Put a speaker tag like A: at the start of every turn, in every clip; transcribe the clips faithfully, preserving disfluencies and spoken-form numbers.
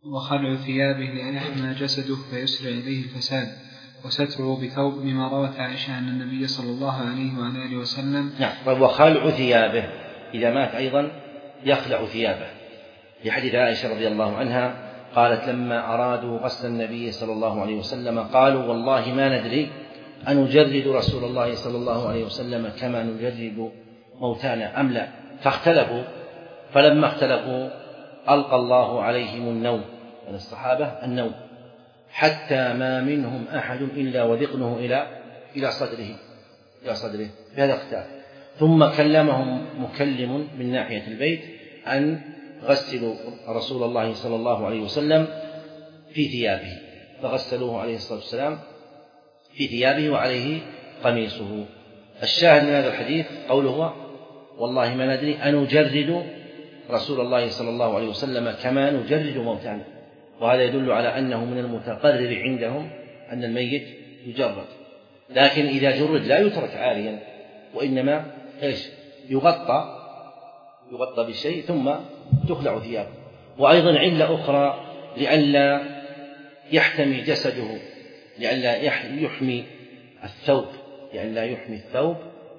A: وخلع ثيابه لأن يحمى جسده فيسرع إليه الفساد، وستره بثوب لما روت عائشة أن النبي صلى الله عليه وعلى آله وسلم.
B: نعم. وخلع ثيابه إذا مات أيضا يخلع ثيابه، في حديث عائشة رضي الله عنها قالت لما أرادوا غسل النبي صلى الله عليه وسلم قالوا والله ما ندري أنجرد رسول الله صلى الله عليه وسلم كما نجرد موتانا أم لا، فاختلفوا، فلما اختلفوا ألقى الله عليهم النوم، من الصحابة النوم، حتى ما منهم أحد إلا وذقنه إلى إلى صدره إلى صدره بهذا اختلاف. ثم كلمهم مكلم من ناحية البيت أن غسلوا رسول الله صلى الله عليه وسلم في ثيابه، فغسلوه عليه الصلاة والسلام في ثيابه وعليه قميصه. الشاهد من هذا الحديث قوله والله ما ندري أنجرد رسول الله صلى الله عليه وسلم كما نجرد موتانا، وهذا يدل على أنه من المتقرر عندهم أن الميت يجرد، لكن إذا جرد لا يترك عاريا، وإنما إيش يغطى يغطى بشيء ثم تخلع ثيابه. وأيضا علة أخرى لئلا يحتمي جسده، لئلا يحمي الثوب لئلا يحمي الثوب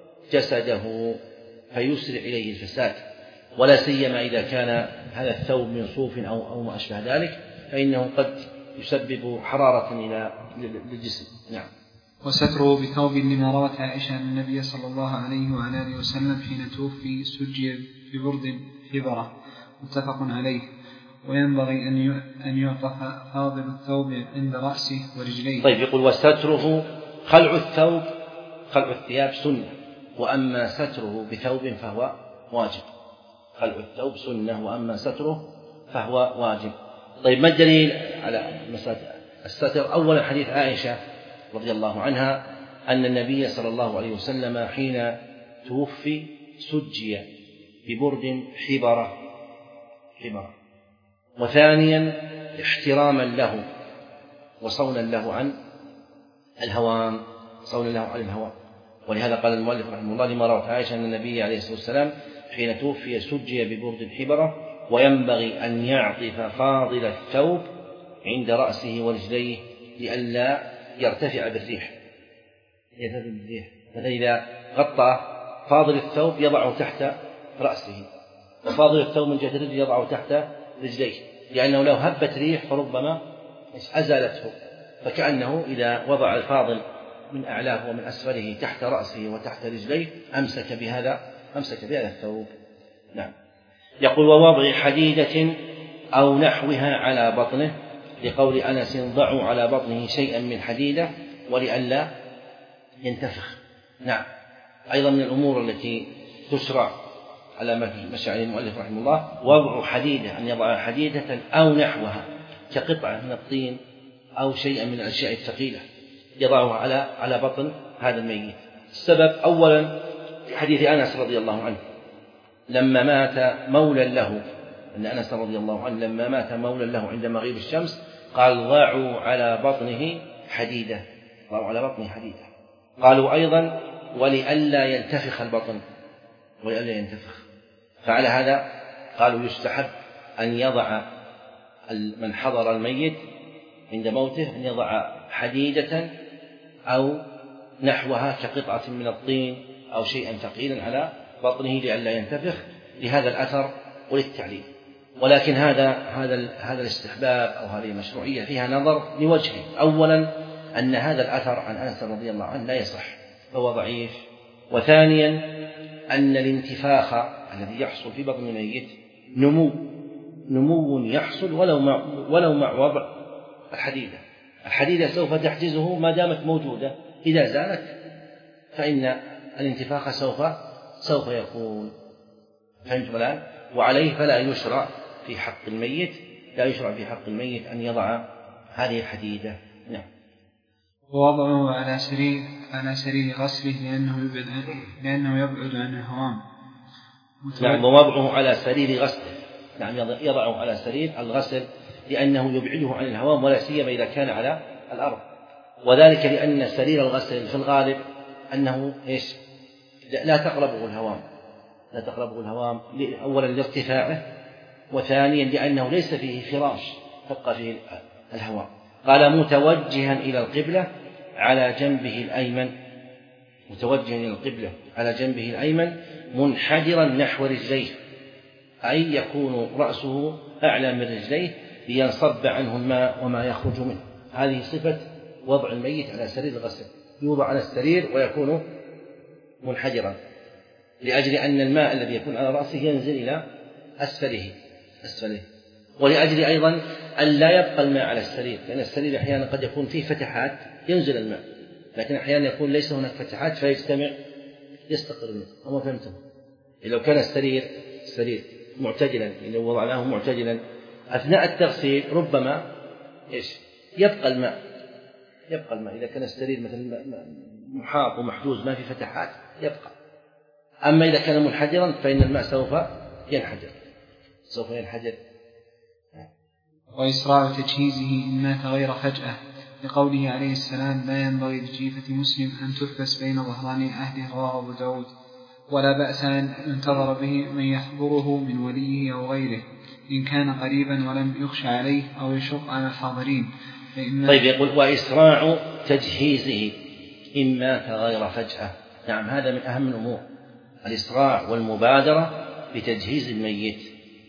B: جسده فيسرع إليه الفساد، ولا سيما إذا كان هذا الثوب من صوف أو أو ما أشبه ذلك، فإنه قد يسبب حرارة إلى للجسم. نعم.
A: وستره بثوب لما روت عائشة أن النبي صلى الله عليه وعلى آله وسلم حين توفي سجي في برد حبرة، متفق عليه. وينبغي أن يعطى فاضل الثوب عند رأسه ورجليه.
B: طيب، يقول وستره خلع الثوب خلع الثياب سنة، وأما ستره بثوب فهو واجب. خلع الثوب سنة وأما ستره فهو واجب. طيب، ما الدليل على مسألة الستر؟ أولا حديث عائشة رضي الله عنها أن النبي صلى الله عليه وسلم حين توفي سجي ببرد حبرة حبرة وثانيا احتراما له وصونا له عن الهوام صونا له عن الهوام ولهذا قال المؤلف رحمه الله لما روت عائشة أن النبي عليه الصلاة والسلام حين توفي سجي ببرد حبرة، وينبغي أن يعطف فاضل الثوب عند رأسه ورجليه لئلا يرتفع بالريح يرتفع بالريح فإذا غطى فاضل الثوب يضعه تحت رأسه، وفاضل الثوب من جهة الرجل يضعه تحت رجليه، لأنه لو هبت ريح فربما أزالته، فكأنه إذا وضع الفاضل من أعلاه ومن أسفله تحت رأسه وتحت رجليه أمسك بهذا أمسك بهذا الثوب. نعم. يقول ووضع حديدة أو نحوها على بطنه، لقول أنس ضعوا على بطنه شيئا من حديدة ولئلا ينتفخ. نعم. أيضا من الأمور التي تشرع على مشاعر المؤلف رحمه الله وضع حديدة، أن يضع حديدة أو نحوها كقطعة من الطين أو شيئا من الأشياء الثقيلة يضعها على على بطن هذا الميت. السبب أولا في حديث أنس رضي الله عنه لما مات مولى له، أن أنس رضي الله عنه لما مات مولى له عند مغيب الشمس قال ضعوا على بطنه حديدة ضعوا على بطنه حديدة. قالوا أيضا ولئلا ينتفخ البطن ولئلا ينتفخ، فعلى هذا قالوا يستحب أن يضع من حضر الميت عند موته أن يضع حديدة أو نحوها كقطعة من الطين أو شيئا ثقيلا على بطنه لئلا ينتفخ، لهذا الأثر وللتعليل. ولكن هذا هذا هذا الاستحباب أو هذه المشروعية فيها نظر لوجهه. أولا أن هذا الأثر عن أنس رضي الله عنه لا يصح فهو ضعيف، وثانيا أن الانتفاخ الذي يحصل في بطن الميت نمو نمو يحصل ولو مع ولو مع وضع الحديدة. الحديدة سوف تحجزه ما دامت موجودة، إذا زالت فإن الانتفاخ سوف سوف يكون. فهمت الآن؟ وعليه فلا يشرع في حق الميت لا يشرع في حق الميت أن يضع هذه الحديدة. نعم.
A: ووضعه على سرير على سرير غسله لأنه يبعد لأنه يبعد عن الهوام.
B: نعم. ووضعه على سرير غسله، نعم يضعه على سرير الغسل لأنه يبعده عن الهوام، ولا سيما إذا كان على الأرض، وذلك لأن سرير الغسل في الغالب أنه إيش لا تقربه الهوام لا تقربه الهوام أولا لارتفاعه، وثانيا لأنه ليس فيه فراش تبقى فيه الهواء. قال متوجها إلى القبلة على جنبه الأيمن، متوجها إلى القبلة على جنبه الأيمن منحدرا نحو رجليه، أي يكون رأسه أعلى من رجليه لينصب عنه الماء وما يخرج منه. هذه صفة وضع الميت على سرير الغسل، يوضع على السرير ويكون منحدرا، لأجل أن الماء الذي يكون على رأسه ينزل إلى أسفله أسفله ولأجل أيضا أن لا يبقى الماء على السرير، لأن السرير أحيانا قد يكون فيه فتحات ينزل الماء، لكن أحيانا يكون ليس هناك فتحات فيجتمع يستقر الماء. أما فهمتم؟ لو كان السرير السرير معتدلا، لو وضعناه معتدلا أثناء التغسيل ربما إيش يبقى الماء يبقى الماء إذا كان السرير مثل محاط ومحجوز ما في فتحات يبقى. أما إذا كان منحدرا فإن الماء سوف ينحدر سوف ينحدر.
A: وإسراع تجهيزه إن مات غير فجأة، لقوله عليه السلام لا ينبغي لجيفة مسلم أن تحبس بين ظهراني أهله، رواه أبو داود، ولا بأس أن ينتظر به من يحضره من وليه أو غيره إن كان قريبا ولم يخشى عليه أو يشق على الحاضرين.
B: طيب يقول وإسراع تجهيزه إن مات غير فجأة. نعم هذا من أهم الأمور، الإسراع والمبادرة بتجهيز الميت.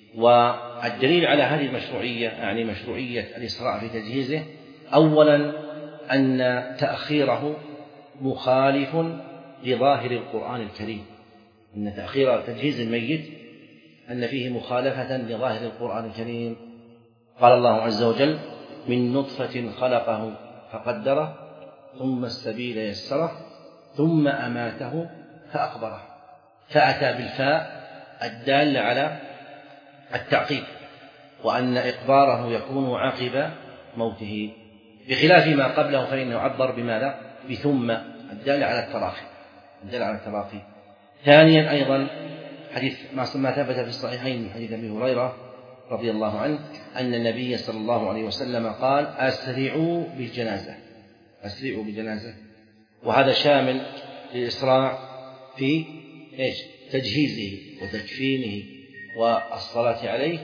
B: والدليل على هذه المشروعية يعني مشروعية الإسراع في تجهيزه أولا أن تأخيره مخالف لظاهر القرآن الكريم، أن تأخير تجهيز الميت أن فيه مخالفة لظاهر القرآن الكريم. قال الله عز وجل من نطفة خلقه فقدره ثم السبيل يسره ثم أماته فأقبره، فأتى بالفاء الدالة على التعقيب، وأن إقباره يكون عقب موته، بخلاف ما قبله فإنه عبر بماذا؟ بثم الدالة على التراخي الدالة على التراخي. ثانيا أيضا حديث ما ثبت في الصحيحين من حديث أبي هريرة رضي الله عنه أن النبي صلى الله عليه وسلم قال أسرعوا بالجنازة أسرعوا بالجنازة وهذا شامل للإسراع في إيش؟ تجهيزه وتكفينه والصلاة عليه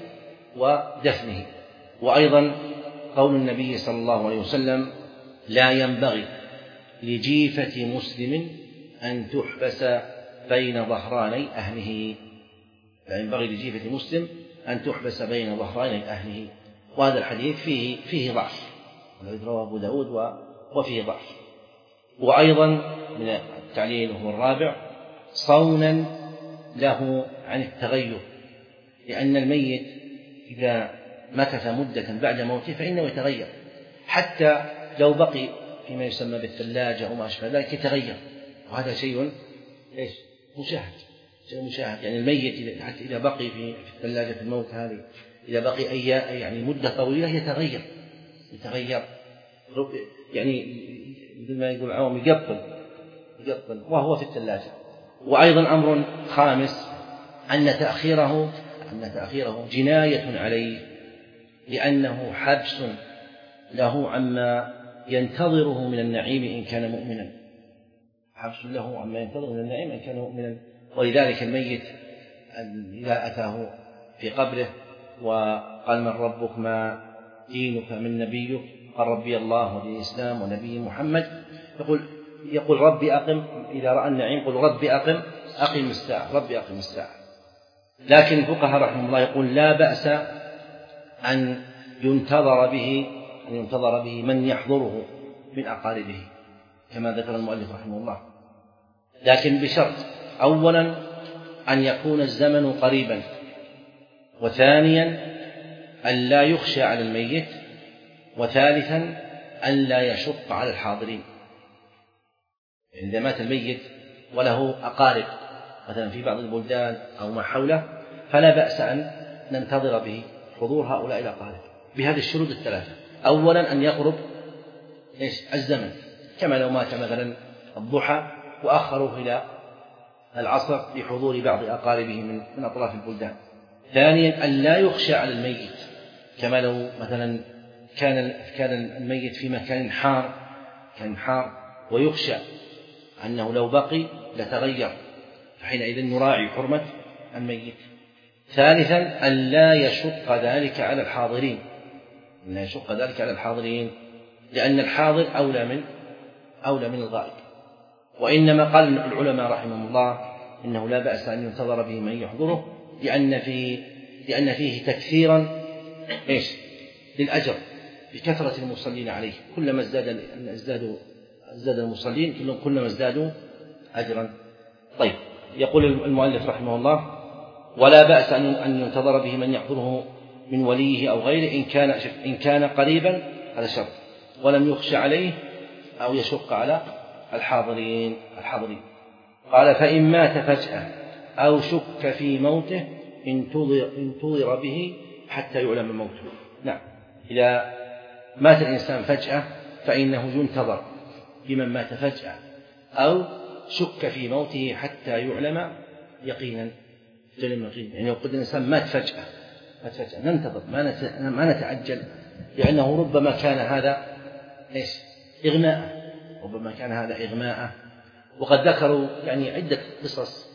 B: ودفنه. وأيضا قول النبي صلى الله عليه وسلم لا ينبغي لجيفة مسلم أن تحبس بين ظهراني أهله لا ينبغي لجيفة مسلم أن تحبس بين ظهراني أهله. وهذا الحديث فيه فيه ضعف، والذي رواه أبو داود وفيه ضعف. وأيضا من التعليل وهو الرابع صونا له عن التغير، لأن الميت إذا مكث مدة بعد موته فإنه يتغير، حتى لو بقي فيما يسمى بالثلاجة أو ما أشبه ذلك يتغير، وهذا شيء إيش مشاهد شيء مشاهد يعني الميت حتى إذا بقي في الثلاجة الموت هذه إذا بقي أي يعني مدة طويلة يتغير يتغير يعني مثل ما يقول عوام يقبل يقبل وهو في الثلاجة. وأيضا أمر خامس أن تأخيره أن تأخيره جناية عليه، لأنه حبس له عما ينتظره من النعيم إن كان مؤمنا حبس له عما ينتظره من النعيم إن كان مؤمنا. ولذلك الميت إذا أتاه في قبره وقال من ربك ما دينك من نبيك قال ربي الله ودين الإسلام ونبي محمد يقول يقول ربي أقم، إذا رأى النعيم يقول ربي أقم أقم الساعة ربي أقم الساعة. لكن الفقهاء رحمه الله يقول لا بأس أن ينتظر به أن ينتظر به من يحضره من أقاربه كما ذكر المؤلف رحمه الله، لكن بشرط أولا أن يكون الزمن قريبا، وثانيا أن لا يخشى على الميت، وثالثا أن لا يشق على الحاضرين. إذا مات الميت وله أقارب مثلا في بعض البلدان أو ما حوله فلا بأس أن ننتظر به حضور هؤلاء الأقارب بهذه الشروط الثلاثة. أولا أن يقرب إيش الزمن، كما لو مات مثلا الضحى وأخروه إلى العصر لحضور بعض أقاربه من من أطراف البلدان. ثانيا أن لا يخشى على الميت، كما لو مثلا كان كان الميت في مكان حار كان حار ويخشى أنه لو بقي لتغير، فحينئذ نراعي حرمة الميت. ثالثا أن لا يشق ذلك على الحاضرين، أن يشق ذلك على الحاضرين، لأن الحاضر أولى من أولى من الغائب. وإنما قال العلماء رحمهم الله إنه لا بأس أن ينتظر به من يحضره، لأن فيه لأن فيه تكثيرا إيش للأجر بكثرة المصلين عليه، كلما ازداد ازدادوا ازداد المصلين كلما ازدادوا أجرا. طيب، يقول المؤلف رحمه الله: ولا بأس أن ينتظر به من يحضره من وليه أو غيره إن كان إن كان قريبا، هذا شرط، ولم يخش عليه أو يشق على الحاضرين الحاضرين قال: فإن مات فجأة أو شك في موته انتظر به حتى يعلم موته. نعم، إذا مات الإنسان فجأة فإنه ينتظر بمن مات فجأة أو شك في موته حتى يعلم يقينا. يعني لو قلت الإنسان مات فجأة مات فجأة ننتظر، ما نتعجل، لأنه ربما كان هذا إيش إغماء، ربما كان هذا إغماء. وقد ذكروا يعني عدة قصص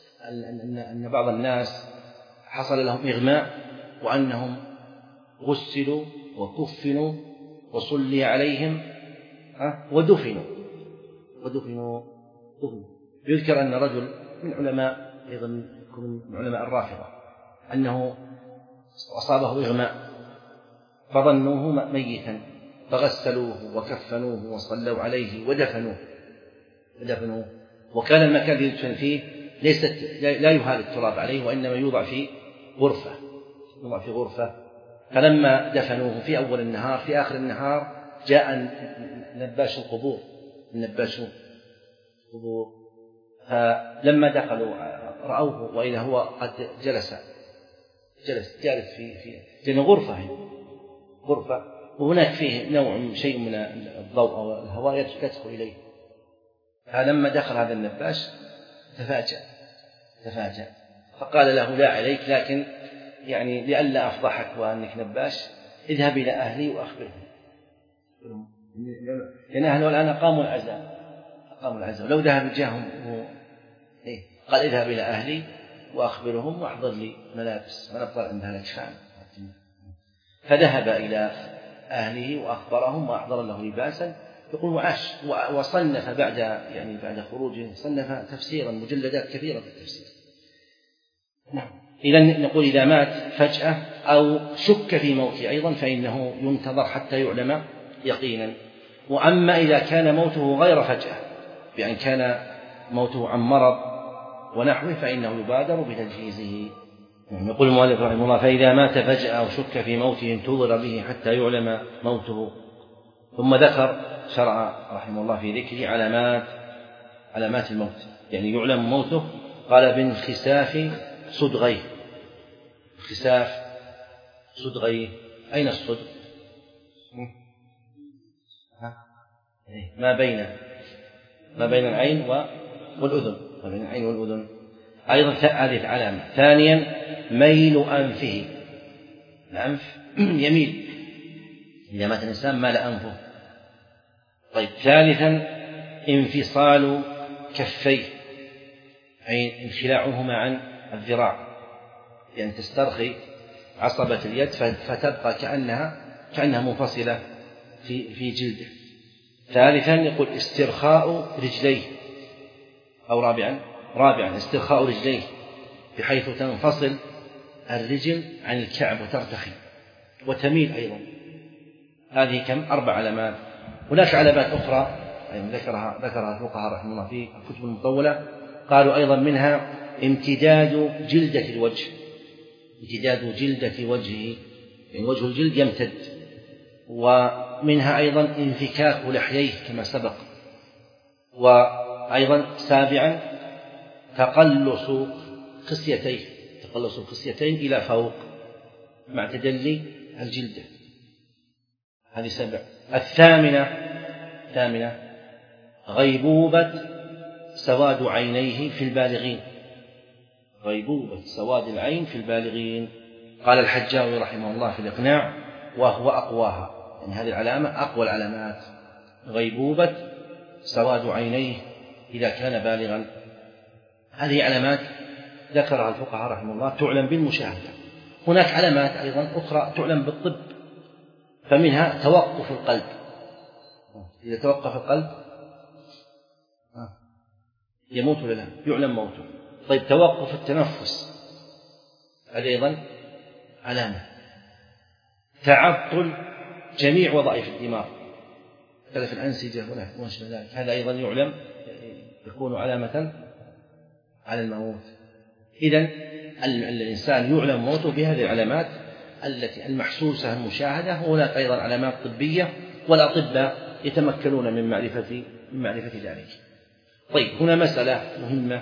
B: أن بعض الناس حصل لهم إغماء وأنهم غسلوا وكفنوا وصلي عليهم ودفنوا ودفنوا دفنوا. يذكر أن رجل من علماء أيضا من علماء الرافضة أنه أصابه إغماء فظنوه ميتا فغسلوه وكفنوه وصلوا عليه ودفنوه ودفنوه وكان المكان الذي يدفن فيه ليست لا يهال التراب عليه، وإنما يوضع في غرفة يوضع في غرفة فلما دفنوه في أول النهار في آخر النهار جاء نباش القبور النباش القبور فلما دخلوا رأوه وإذا هو قد جلس جلس جالس في في لأنه غرفة غرفة وهناك فيه نوع شيء من الضوء أو الهواء يدخل إليه. فلما دخل هذا النباش تفاجأ تفاجأ فقال له: لا عليك، لكن يعني لئلا أفضحك وأنك نباش اذهب إلى أهلي وأخبرهم، لأن أهله الآن أقاموا العزاء أقاموا العزاء لو ذهب جاهم إيه؟ قال: اذهب إلى أهلي وأخبرهم وأحضر لي ملابس ونبضل عندها الأكفان. فذهب إلى أهله وأخبرهم وأحضر له لباسا. يقول: وعاش وصنف بعد يعني بعد خروجه صنف تفسيرا مجلدات كثيرة في التفسير. نعم. إذن نقول إذا مات فجأة أو شك في موته أيضا فإنه ينتظر حتى يعلم يقينا. وأما إذا كان موته غير فجأة بأن كان موته عن مرض ونحوه فإنه يبادر بتجهيزه. يقول المؤلف رحمه الله: فإذا مات فجأة أو شك في موته انتظر به حتى يعلم موته. ثم ذكر شرع رحمه الله في ذكر علامات علامات الموت، يعني يعلم موته. قال: بانخساف صدغيه. انخساف صدغيه، أين الصدغ؟ ما بين ما بين العين والأذن ما بين العين والأذن أيضا هذه العلامة. ثانيا ميل أنفه، الأنف يميل إذا مات الإنسان مال أنفه. طيب. ثالثا انفصال كفيه، أي انخلاعهما عن الذراع، يعني تسترخي عصبة اليد فتبقى كأنها كأنها منفصلة في في جلده. ثالثا يقول استرخاء رجليه، أو رابعا رابعا استرخاء رجليه بحيث تنفصل الرجل عن الكعب وترتخي وتميل أيضا. هذه كم؟ أربع علامات. هناك علامات أخرى أيضا ذكرها ذكرها الفقهاء رحمه الله في الكتب المطولة. قالوا أيضا منها امتداد جلدة الوجه، امتداد جلدة وجهه، يعني وجه الجلد يمتد. ومنها أيضا انفكاك لحييه كما سبق. وأيضا سابعا تقلص خصيتيه تقلص الخصيتين إلى فوق مع تدلي الجلدة. هذه سبع. الثامنة ثامنة غيبوبة سواد عينيه في البالغين، غيبوبة سواد العين في البالغين. قال الحجاوي رحمه الله في الإقناع: وهو أقواها، يعني هذه العلامة أقوى العلامات، غيبوبة سواد عينيه إذا كان بالغا. هذه علامات ذكرها الفقهاء رحمه الله تعلم بالمشاهدة. هناك علامات أيضا أخرى تعلم بالطب، فمنها توقف القلب، إذا توقف القلب يموت ولا لا؟ يعلم موته. طيب توقف التنفس هذا أيضا علامة. تعطل جميع وظائف الدماغ كذا في الأنسجة ولا وما ذلك، هذا أيضا يعلم يكون علامة على الموت. إذن الإنسان يعلم موته بهذه العلامات التي المحسوسة المشاهدة، وهناك أيضا علامات طبية والأطباء يتمكنون من معرفة من معرفة ذلك. طيب هنا مسألة مهمة،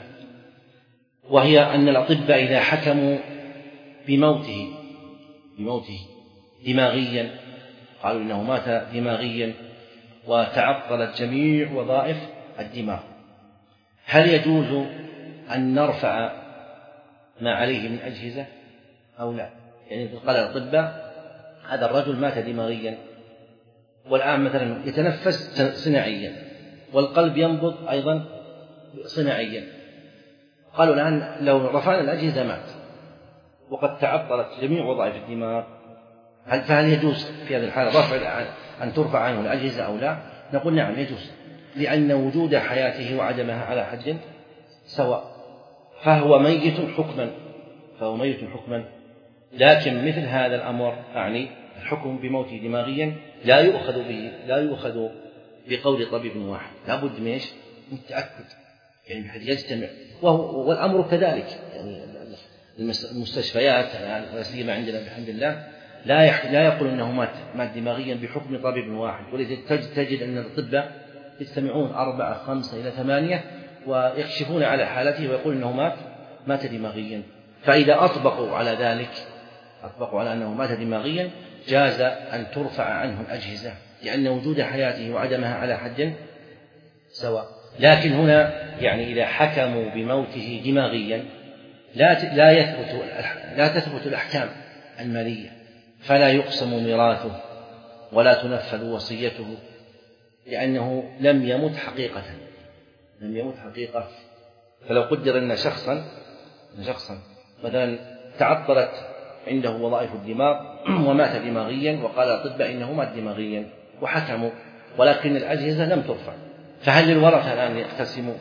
B: وهي أن الأطباء إذا حكموا بموته بموته دماغيا، قالوا إنه مات دماغيا وتعطلت جميع وظائف الدماغ، هل يجوز أن نرفع ما عليه من أجهزة أو لا؟ يعني قال الأطباء هذا الرجل مات دماغيا، والآن مثلا يتنفس صناعيا والقلب ينبض أيضا صناعيا، قالوا الآن لو رفعنا الأجهزة مات وقد تعطلت جميع وظائف الدماغ، هل فهل يجوز في هذه الحالة رفع أن ترفع عنه الأجهزة أو لا؟ نقول نعم يجوز، لأن وجود حياته وعدمها على حد سواء، فهو ميت حكما فهو ميت حكما لكن مثل هذا الأمر أعني الحكم بموته دماغيا لا يؤخذ به لا يؤخذ بقول طبيب واحد، لا بد من ايش؟ من التأكد، يعني بحيث يجتمع، والأمر كذلك. يعني المستشفيات لا سيما عندنا بحمد الله لا لا يقول انه مات مات دماغيا بحكم طبيب واحد، ولذلك تجد ان الأطباء يجتمعون أربعة خمسة إلى ثمانية ويكشفون على حالته ويقول انه مات مات دماغيا. فإذا أطبقوا على ذلك أطبقوا على أنه مات دماغيا جاز أن ترفع عنه الأجهزة، لأن وجود حياته وعدمها على حد سواء. لكن هنا يعني إذا حكموا بموته دماغيا لا لا يثبت لا تثبت الأحكام المالية، فلا يقسم ميراثه ولا تنفذ وصيته، لأنه لم يمت حقيقة لم يمت حقيقة. فلو قدر أن شخصا شخصا مثلا تعطلت عنده وظائف الدماغ ومات دماغيا، وقال الأطباء إنه مات دماغيا وحكموا، ولكن الأجهزة لم ترفع، فهل للورثة الآن يقتسموا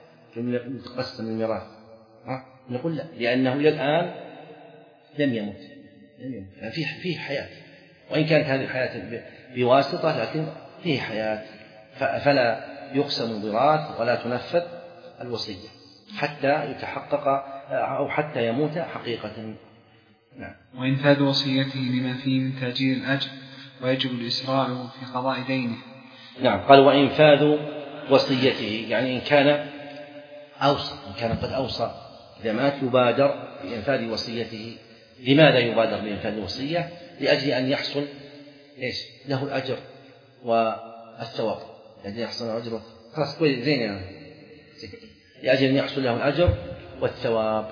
B: يقسم الميراث؟ نقول لا، لأنه إلى الآن لم يمت لم يمت يعني فيه فيه حياة، وإن كانت هذه الحياة بواسطة لكن فيه حياة، فلا يقسم الميراث ولا تنفذ الوصية حتى يتحقق أو حتى يموت حقيقة.
A: نعم. وإنفاذ وصيته لما فيه من تأجيل الأجر، ويجب الإسراع في قضاء دينه.
B: نعم، قال وإنفاذ وصيته، يعني إن كان أوصى إن كان قد أوصى إذا مات يبادر بإنفاذ وصيته. لماذا يبادر بإنفاذ الوصية؟ لأجل أن يحصل إيش له الأجر والثواب، لأجل يحصل الأجر خلاص كويس زين يعني. لأجل أن يحصل له الأجر والثواب.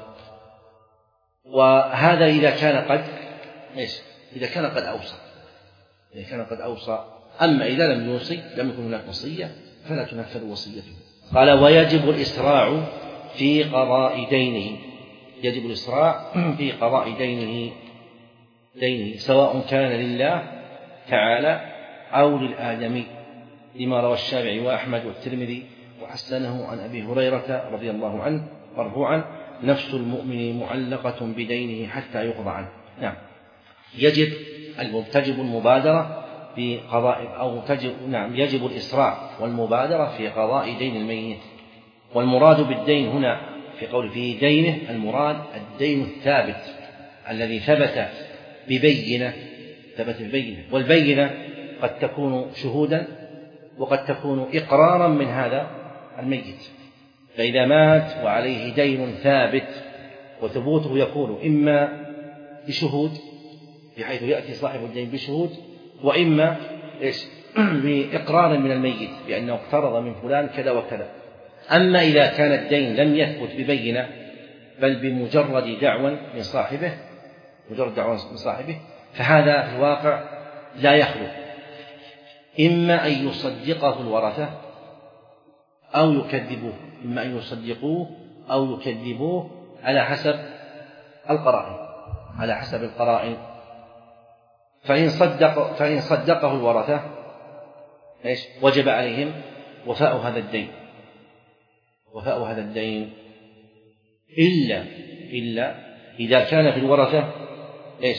B: وهذا إذا كان قد إيش إذا كان قد أوصى إذا كان قد أوصى أما إذا لم يوصي لم يكن هناك وصية فلا تنفذ وصيته. قال ويجب الإسراع في قضاء دينه، يجب الإسراع في قضاء دينه دينه سواء كان لله تعالى أو للآدمي، لما روى الشافعي وأحمد والترمذي وحسنه عن أبي هريرة رضي الله عنه مرفوعا: نفس المؤمن معلقة بدينه حتى يقضى عنه. نعم، يجب تجب المبادرة في قضاء أو تجب نعم يجب الإسراع والمبادرة في قضاء دين الميت. والمراد بالدين هنا في قول فيه دينه المراد الدين الثابت الذي ثبت ببينة ثبت ببينة، والبينة قد تكون شهودا وقد تكون إقرارا من هذا الميت. فإذا مات وعليه دين ثابت وثبوته يكون إما بشهود بحيث يأتي صاحب الدين بشهود، وإما إيش بإقرار من الميت بأنه اقترض من فلان كذا وكذا. أما إذا كان الدين لم يثبت ببينة بل بمجرد دعوى من صاحبه مجرد دعوى من صاحبه فهذا في الواقع لا يخلو إما أن يصدقه الورثة أو يكذبوه إما أن يصدقوه أو يكذبوه على حسب القرائن على حسب القرائن فإن صدق فإن صدقه الورثة إيش وجب عليهم وفاء هذا الدين وفاء هذا الدين إلا إلا إذا كان في الورثة إيش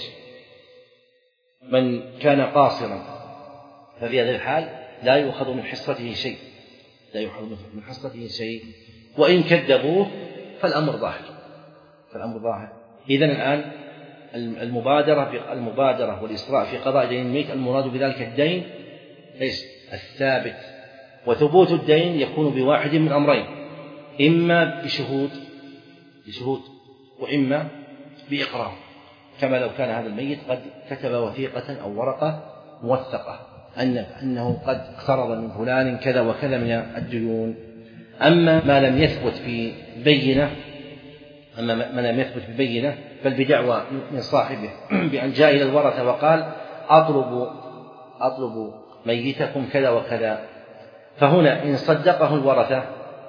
B: من كان قاصرا، ففي هذا الحال لا يؤخذ من حصته شيء لا يؤخذ من حصته شيء وإن كذبوه فالأمر ظاهر فالأمر ظاهر إذن الآن المبادرة المبادرة والإسراع في قضاء دين الميت المراد بذلك الدين إيش الثابت، وثبوت الدين يكون بواحد من أمرين، إما بشهود بشهود وإما بإقرار، كما لو كان هذا الميت قد كتب وثيقة أو ورقة موثقة أن أنه قد اقترض من فلان كذا وكذا من الديون. أما ما لم يثبت في بينة أما ما لم يثبت في بينة بل بدعوى من صاحبه بأن جاء إلى الورثة وقال أطلب أطلب ميتكم كذا وكذا، فهنا إن صدقه الورثة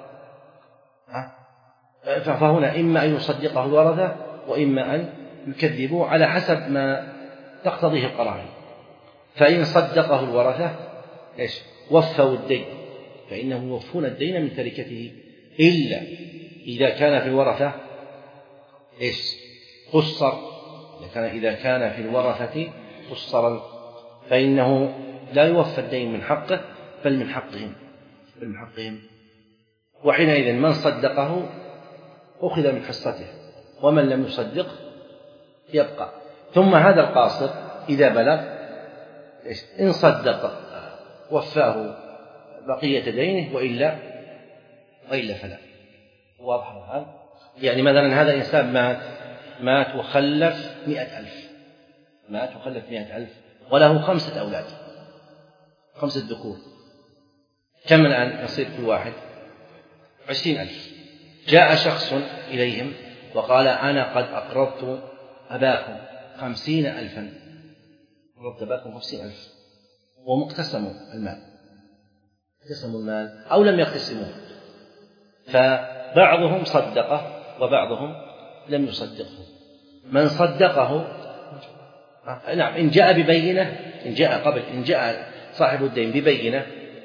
B: فهنا إما أن يصدقه الورثة وإما أن يكذبوا على حسب ما تقتضيه القرائن. فإن صدقه الورثة إيش وفوا الدين، فإنهم يوفون الدين من تركته، إلا إذا كان في الورثة إيش قصر إذا كان إذا كان في الورثة قصرا فإنه لا يوفى الدين من حقه بل من حقهم بل من حقهم وحينئذ من صدقه أخذ من حصته ومن لم يصدق يبقى. ثم هذا القاصر إذا بلغ إن صدق وفاه بقية دينه وإلا وإلا فلا. واضح الآن؟ يعني مثلا هذا الإنسان مات مات وخلف مئة ألف مات وخلف مئة ألف وله خمسة أولاد خمسة ذكور، كم الآن يصير كل واحد؟ عشرين ألف. جاء شخص إليهم وقال أنا قد أقرضت أباكم خمسين ألفا أقرضت أباكم خمسين ألف ومقتسموا المال اقتسموا المال أو لم يقتسموه، فبعضهم صدقه وبعضهم لم يصدقه. من صدقه نعم إن جاء ببينة إن جاء قبل إن جاء صاحب الدين ببينة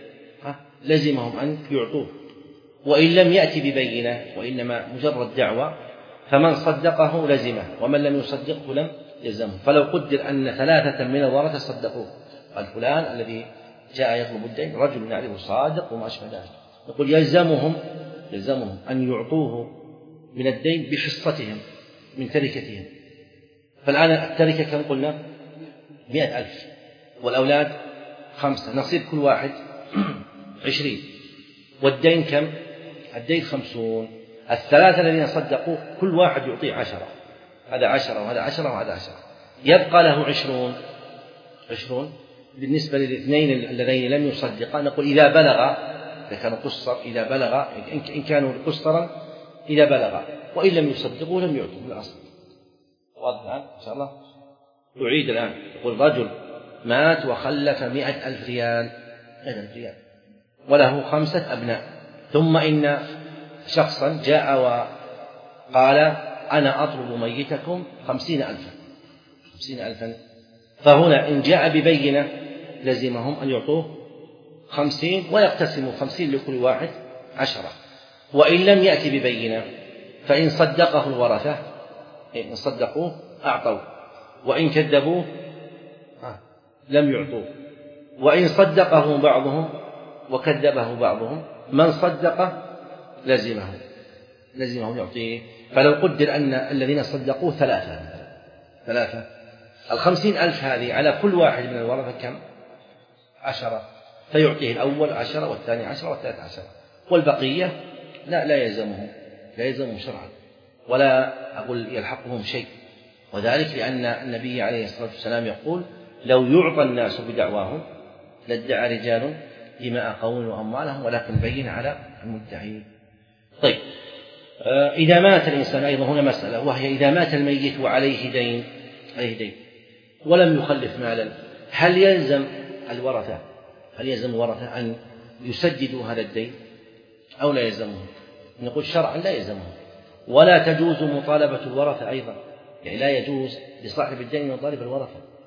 B: لزمهم أن يعطوه، وإن لم يأتي ببينة وإنما مجرد دعوة فمن صدقه لزمه ومن لم يصدقه لم يلزمه. فلو قدر أن ثلاثة من الورثة صدقوه، قال فلان الذي جاء يطلب الدين رجل نعرفه صادق وما أشبه ذلك، يقول يلزمهم يلزمهم أن يعطوه من الدين بحصتهم من تركتهم. فالآن التركة كم قلنا؟ مئة ألف والأولاد خمسة، نصيب كل واحد عشرين، والدين كم؟ الدين خمسون. الثلاثة الذين صدقوه كل واحد يعطيه عشرة، هذا عشرة وهذا عشرة وهذا عشرة، يبقى له عشرون عشرون. بالنسبة للاثنين اللذين لم يصدقا نقول إذا بلغ إذا كانوا قصر إذا بلغ إن كانوا قصرا إذا بلغ، وإن لم يصدقوا لم يعطوا بالأصل. واضح الآن إن شاء الله؟ أعيد الآن. يقول رجل مات وخلف مئة ألف ريال مئة ألف ريال وله خمسة أبناء، ثم إن شخصا جاء وقال أنا أطلب ميتكم خمسين ألفا خمسين ألفا فهنا إن جاء ببينة لزمهم أن يعطوه خمسين ويقتسموا خمسين لكل واحد عشرة، وإن لم يأتي ببينة فإن صدقه الورثة إن صدقوه أعطوا وإن كذبوه لم يعطوه، وإن صدقه بعضهم وكذبه بعضهم من صدقه لزمه لزمه يعطيه. فلو قدر أن الذين صدقوه ثلاثة ثلاثة الخمسين ألف هذه على كل واحد من الورثة كم؟ عشرة، فيعطيه الأول عشرة والثاني عشرة والثالث عشرة، والبقية لا لا يلزمهم لا يلزمهم شرعا ولا أقول يلحقهم شيء، وذلك لأن النبي عليه الصلاة والسلام يقول لو يعطى الناس بدعواهم لادعى رجال دماء قوم وأموالهم ولكن بين على المدعي. طيب إذا مات الإنسان أيضا هنا مسألة، وهي إذا مات الميت وعليه دين عليه دين ولم يخلف مالا، هل يلزم الورثة هل يلزم الورثة أن يسددوا هذا الدين أو لا يلزمهم؟ نقول شرعا لا يلزمهم، ولا تجوز مطالبة الورثة أيضا، يعني لا يجوز لصاحب الدين أن يطالب الورثة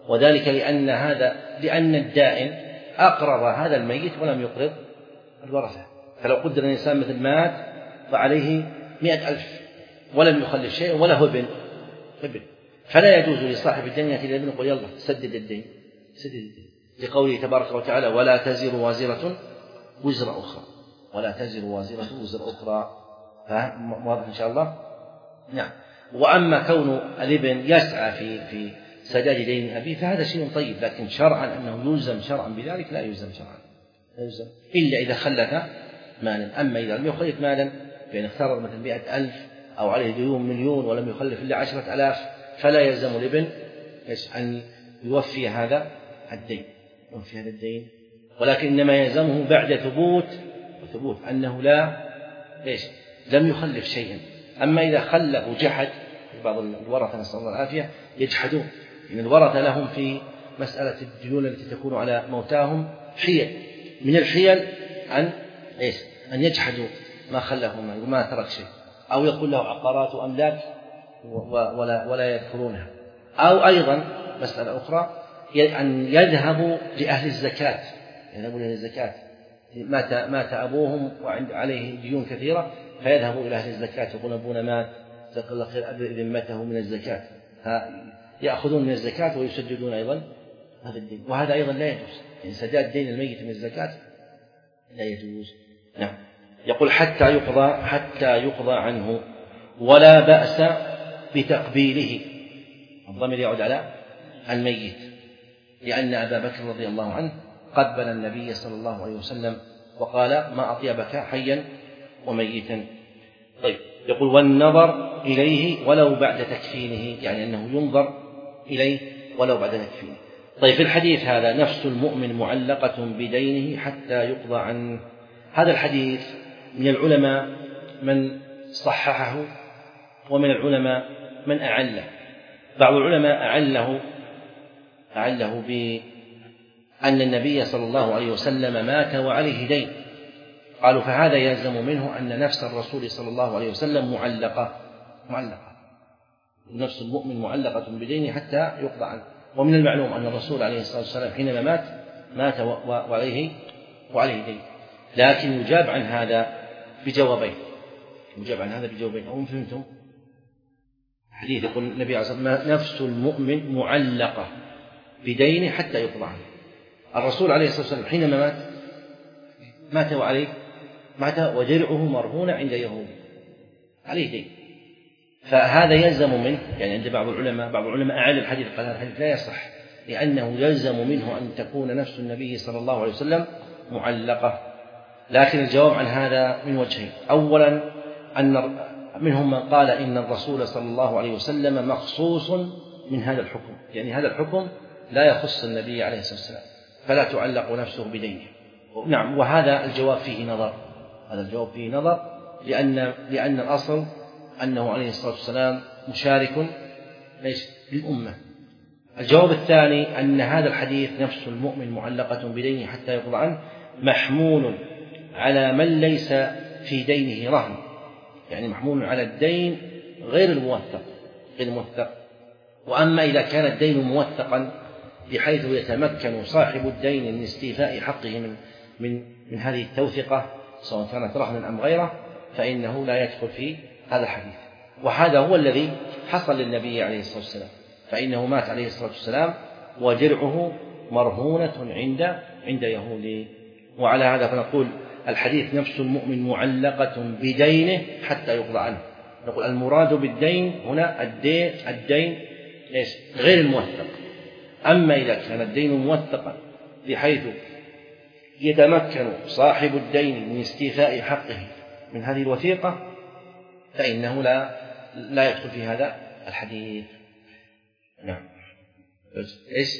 B: وذلك لأن هذا لأن الدائن أقرض هذا الميت ولم يقرض الورثة. فلو قدر الإنسان مثل مات فعليه مئة ألف ولم يخلف شيء ولا هو ابن ابن فلا يجوز لصاحب الدين يأتي الابن يقول يلا سدد الدين سدد الدين لقوله تبارك وتعالى ولا تزر وازرة وزر أخرى ولا تزر وازرة وزر أخرى. فهم واضح إن شاء الله؟ نعم. وأما كون الابن يسعى في في سداد دين أبيه فهذا شيء طيب، لكن شرعا أنه يلزم شرعا بذلك لا يلزم شرعا لا يلزم إلا إذا خلف مالا. أما إذا لم يخلف مالا فإن اختار مثلا مئة ألف أو عليه ديون مليون ولم يخلف إلا عشرة آلاف فلا يلزم الابن أن يوفي هذا الدين يوفي هذا الدين ولكن إنما يلزمه بعد ثبوت وثبوت أنه لا إيش لم يخلف شيئا. أما إذا خلف وجحد بعض الورثة نسأل الله العافية يجحدون إن الورثة لهم في مسألة الديون التي تكون على موتاهم حيل من الحيل أن إيش أن يجحدوا ما خلفوا ما ترك شيء أو يقول له عقارات وأملاك ولا ولا يذكرونها. أو أيضا مسألة أخرى أن يذهبوا لأهل الزكاة يذهبوا لأهل الزكاة مات مات أبوهم وعليه ديون كثيرة فيذهبوا إلى أهل الزكاة يقولون أبونا مات جزاك الله خير ذمته من الزكاة يأخذون من الزكاة ويسددون أيضا هذا الدين وهذا أيضا لا يجوز يعني سداد دين الميت من الزكاة لا يجوز. نعم. يقول حتى يقضى حتى يقضى عنه ولا بأس بتقبيله الضمير يعود على الميت لأن أبا بكر رضي الله عنه قبل النبي صلى الله عليه وسلم وقال ما أطيبك حيا وميتا. طيب يقول والنظر إليه ولو بعد تكفينه يعني أنه ينظر إليه ولو بعد تكفينه. طيب في الحديث هذا نفس المؤمن معلقة بدينه حتى يقضى عنه. هذا الحديث من العلماء من صححه ومن العلماء من أعله. بعض العلماء أعله أعله بأن النبي صلى الله عليه وسلم مات وعليه دين قالوا فهذا يلزم منه أن نفس الرسول صلى الله عليه وسلم معلقة معلقة نفس المؤمن معلقة بدينه حتى يقضى عنه. ومن المعلوم أن الرسول عليه الصلاة والسلام حينما مات مات وعليه وعليه دين لكن يجاب عن هذا بجوابين يجاب عن هذا بجوابين أو فهمتم حديث يقول النبي عليه الصلاة والسلام نفس المؤمن معلقة بدينه حتى يقضى عنه. الرسول عليه الصلاة والسلام حينما مات مات وعليه مات ودرعه مرهونة عند يهود عليه دين فهذا يلزم منه يعني عند بعض العلماء بعض العلماء أعل الحديث قال هذا الحديث لا يصح لأنه يلزم منه أن تكون نفس النبي صلى الله عليه وسلم معلقة. لكن الجواب عن هذا من وجهين. أولا أن منهم من قال إن الرسول صلى الله عليه وسلم مخصوص من هذا الحكم يعني هذا الحكم لا يخص النبي عليه الصلاة والسلام فلا تعلق نفسه بدينه. نعم وهذا الجواب فيه نظر هذا الجواب فيه نظر لأن لأن الأصل أنه عليه الصلاة والسلام مشارك ليس للأمة. الجواب الثاني أن هذا الحديث نفس المؤمن معلقة بدينه حتى يقضى عنه محمول على من ليس في دينه رهن يعني محمول على الدين غير الموثق غير الموثق. وأما إذا كان الدين موثقا بحيث يتمكن صاحب الدين من استيفاء حقه من من من هذه التوثقة سواء كانت رهنا أم غيره فإنه لا يدخل في هذا الحديث. وهذا هو الذي حصل للنبي عليه الصلاة والسلام فإنه مات عليه الصلاة والسلام ودرعه مرهونة عند عند يهود. وعلى هذا فنقول الحديث نفس المؤمن معلقة بدينه حتى يقضى عنه. نقول المراد بالدين هنا الدين الدين غير الموثق. أما إذا كان الدين موثقا بحيث يتمكن صاحب الدين من استيفاء حقه من هذه الوثيقة فإنه لا لا يدخل في هذا الحديث. نعم. إيش؟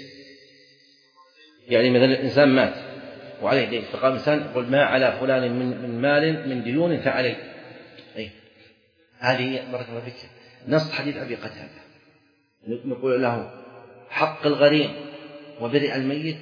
B: يعني مثلا الإنسان مات وعليه دين فقال الإنسان يقول ما على فلان من من مال من ديون فعليه. أي هذه بارك الله فيك نص حديث أبي قتادة نقول له حق الغريم وبرئ الميت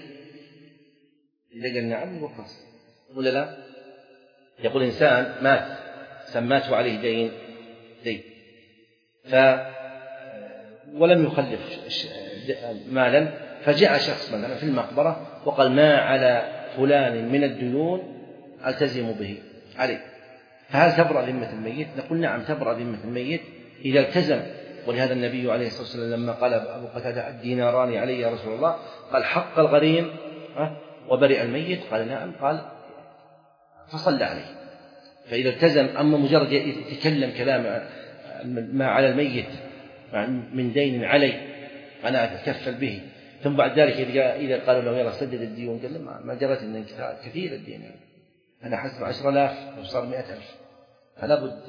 B: إذا قال نعم يقول خلاص ولا لا. يقول إنسان مات سمات وعليه دين دين ف ولم يخلف مالا فجاء شخص مثلا في المقبرة وقال ما على فلان من الديون ألتزم به عليه، فهل تبرأ ذمة الميت؟ نقول نعم تبرأ ذمة الميت إذا التزم. ولهذا النبي عليه الصلاة والسلام لما قال أبو قتادة الديناران علي يا رسول الله قال حق الغريم وبرئ الميت، قال نعم، قال فصلى عليه. فإذا التزم. أما مجرد يتكلم كلام ما على الميت من دين علي أنا أتكفل به، ثم بعد ذلك إذا قالوا له يلا سدد الديون قال ما جرت إن كثير الدين يعني. أنا حسب عشر آلاف وصار مئة ألف، فلا بد.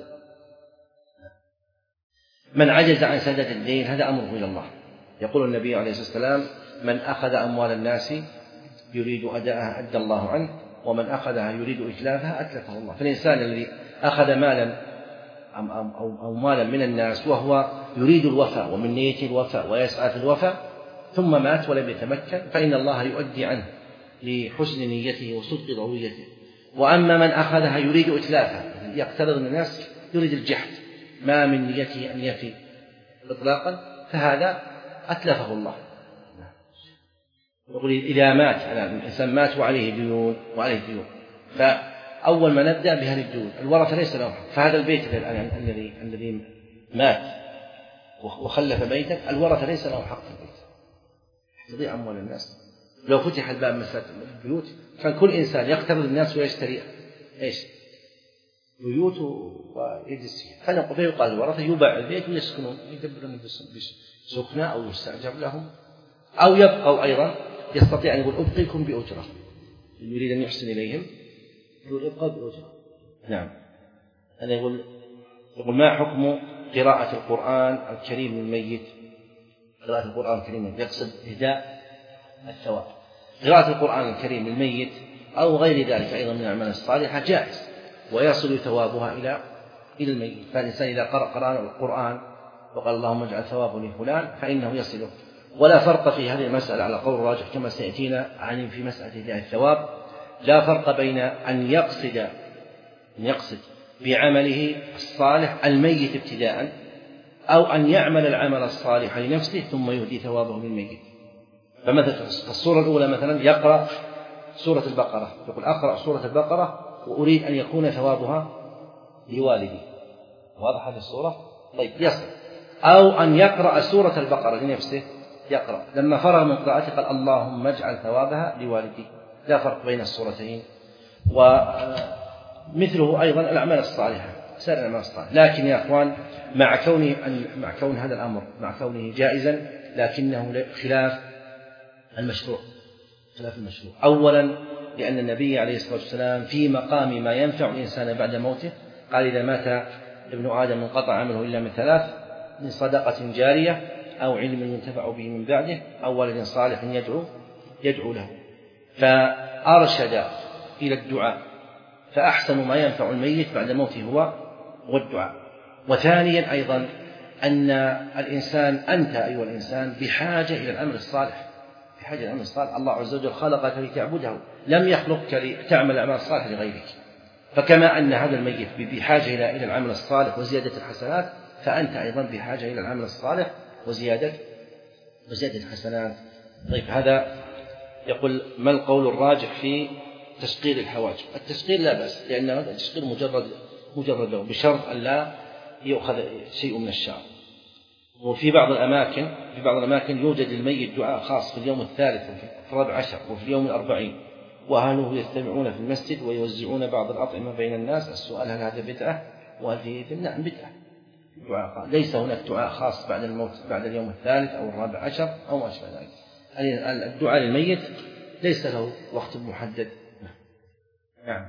B: من عجز عن سدد الدين هذا أمره إلى الله. يقول النبي عليه الصلاة والسلام من أخذ أموال الناس يريد أداءها أدى الله عنه، ومن أخذها يريد إتلافها أتلفه الله. فالإنسان الذي أخذ مالا أو مالا من الناس وهو يريد الوفاء ومن نيته الوفاء ويسعى في الوفاء ثم مات ولم يتمكن فإن الله يؤدي عنه لحسن نيته وصدق ضويته. وأما من أخذها يريد إتلافها يقترض من الناس يريد الجحد ما من نيته أن يفي إطلاقا فهذا أتلفه الله. يقول إذا مات الإنسان مات وعليه ديون وعليه ديون فأول ما نبدأ بهذه الديون الورثة ليس لهم حق. فهذا البيت الذي الذي مات وخلف بيتا الورثة ليس لهم حق في البيت، تضيع أموال الناس. لو فتح الباب مسات البيوت كان كل إنسان يقترض الناس ويشتري إيش بيوت ويجلس فيها، فيقال الورثة يباع البيت ويسكنون يدبرون بسكنة أو يستأجر لهم أو يبقوا أيضا يستطيع أن يقول أبقيكم بأجرة يريد أن يحسن إليهم يقول ابقوا بأجرة. نعم. أنا يقول يقول ما حكم قراءة القرآن الكريم للميت؟ قراءة القرآن الكريم يقصد إهداء الثواب. قراءة القرآن الكريم للميت أو غير ذلك أيضا من الأعمال الصالحة جائز ويصل ثوابها إلى إلى الميت. فالإنسان إذا قرأ قرآن القرآن وقال اللهم اجعل ثوابه لفلان فإنه يصله. ولا فرق في هذه المسألة على قول الراجح كما سيأتينا عن في مسألة إهداء الثواب. لا فرق بين أن يقصد أن يقصد بعمله الصالح الميت ابتداء أو أن يعمل العمل الصالح لنفسه ثم يهدي ثوابه للميت. فمثلا الصورة الأولى مثلا يقرأ سورة البقرة يقول أقرأ سورة البقرة وأريد أن يكون ثوابها لوالدي. واضح هذه الصورة؟ طيب يصل. أو أن يقرأ سورة البقرة لنفسه يقرأ لما فرغ من قراءته قال اللهم اجعل ثوابها لوالدي. لا فرق بين الصورتين. ومثله أيضا الأعمال الصالحة سائر الأعمال الصالحة. لكن يا أخوان مع كونه مع كون هذا الأمر مع كونه جائزا لكنه خلاف المشروع خلاف المشروع. أولا لأن النبي عليه الصلاة والسلام في مقام ما ينفع الإنسان بعد موته قال إذا مات ابن آدم انقطع عمله إلا من ثلاث من صدقة جارية أو علم ينتفع به من بعده أو ولد صالح يدعو يدعو له. فأرشد إلى الدعاء فأحسن ما ينفع الميت بعد موته هو هو الدعاء. وثانيا أيضا أن الإنسان أنت أيها الإنسان بحاجة إلى الأمر الصالح بحاجة إلى الأمر الصالح. الله عز وجل خلقك لتعبده لم يخلقك لتعمل الأعمال الصالحة لغيرك. فكما أن هذا الميت بحاجة إلى إلى العمل الصالح وزيادة الحسنات فأنت أيضا بحاجة إلى العمل الصالح وزيادة وزيادة الحسنات. طيب هذا يقول ما القول الراجح في تسقير الحواجب؟ التسقير لا بأس لأن التسقير مجرد مجرد له بشرط أن لا يؤخذ شيء من الشعر. وفي بعض الأماكن في بعض الأماكن يوجد للميت دعاء خاص في اليوم الثالث وفي الرابع عشر وفي اليوم الأربعين وأهله يجتمعون في المسجد ويوزعون بعض الأطعمة بين الناس. السؤال هل هذا بدعة؟ وهل فيه نعم بدعة. دعاء ليس هناك دعاء خاص بعد الموت بعد اليوم الثالث أو الرابع عشر أو ما أشبه ذلك. الدعاء للميت ليس له وقت محدد. نعم.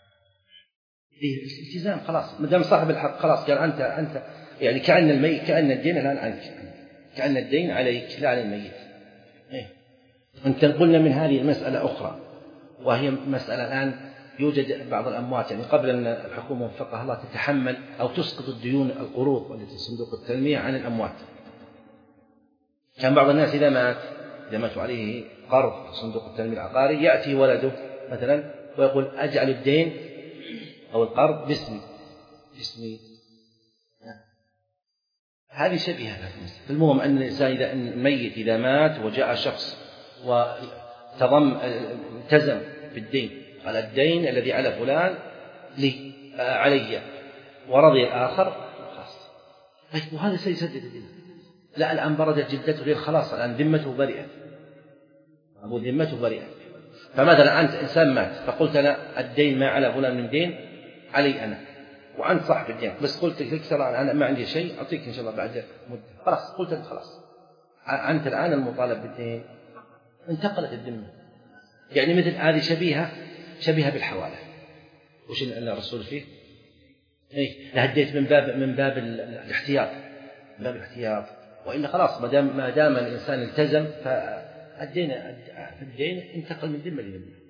B: الالتزام خلاص ما دام صاحب الحق خلاص قال أنت أنت يعني كأن الميت كأن الدين الآن عنك كأن الدين عليك لا على الميت. إيه. أنت قلنا من هذه المسألة أخرى وهي مسألة الآن يوجد بعض الأموات يعني قبل أن الحكومة وفقها الله تتحمل أو تسقط الديون القروض والتي صندوق التنمية عن الأموات. كان بعض الناس إذا مات إذا ماتوا عليه قرض صندوق التنمية العقاري يأتي ولده مثلا ويقول أجعل الدين أو القرض باسمي باسمي. هذه شبيهة. المهم أن الإنسان إذا الميت إذا مات وجاء شخص وتضم التزم بالدين، قال الدين الذي على فلان لي علي، ورضي الآخر خلاص. وهذا سيسدد الدين. لا الآن بردت جدته للخلاص، الآن ذمته بريئة، أبو ذمته بريئة. فمثلا أنت إنسان مات فقلت أنا الدين ما على فلان من دين علي أنا، وأنت صاحب الدين، بس قلت لك ترى أنا ما عندي شيء أعطيك إن شاء الله بعد مدة، خلاص قلت أنت خلاص أنت الآن المطالب بالدين، انتقلت الذمة. يعني مثل هذه شبيهة شبيهة بالحوالة. وش اللي الرسول فيه؟ إيه لهديت من باب من باب الاحتياط، من باب الاحتياط. وإلا خلاص ما دام ما دام الإنسان التزم فالدين الدين انتقل من ذمة لذمة.